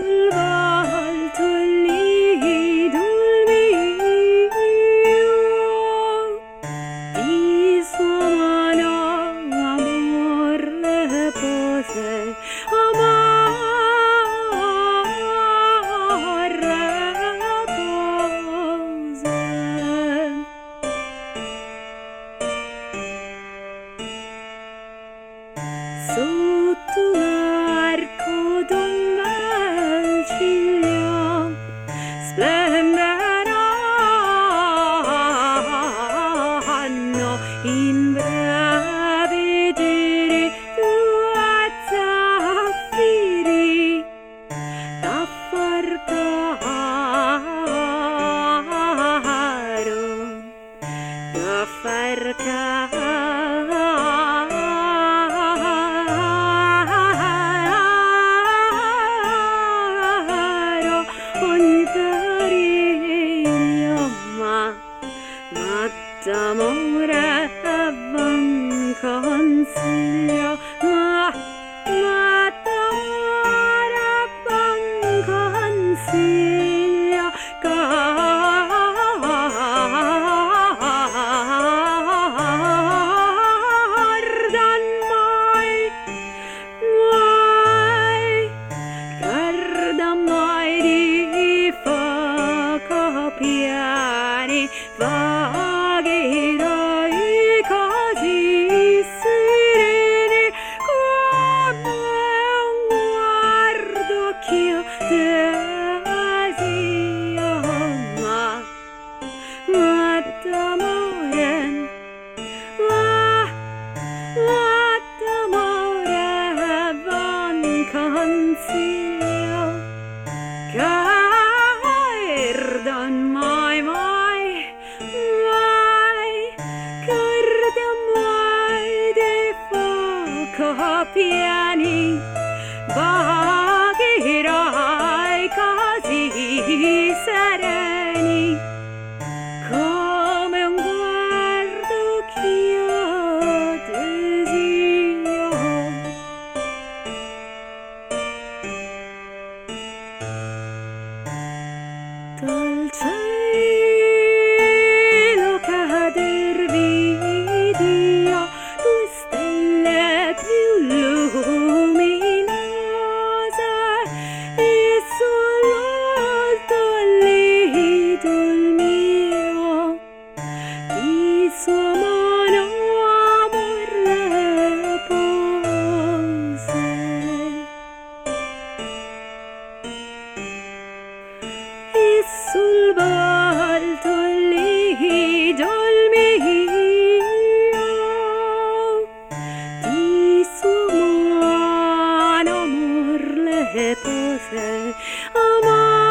sul volto lì dormivo, di sua mano amor repose, amor repose. Sotto l'arco d'un bel ciglio splenderanno in breve giri due zaffiri da far caro, da far caro. D'amore van consiglio, ma d'amore van consiglio, guardan mai, guardan mai di fuoco piani, vagherai così sereni come un guardo ch'io desio, ma d'amore, d'amore van consiglio, guardan mai, piani, vagherai così sereni come un guardo ch'io desio. Dal cielo cader vidio due stelle più luminose e sul volto lido il mio, di sua mano amor repose. E sul volto lido il mio, di sua mano amor repose, amor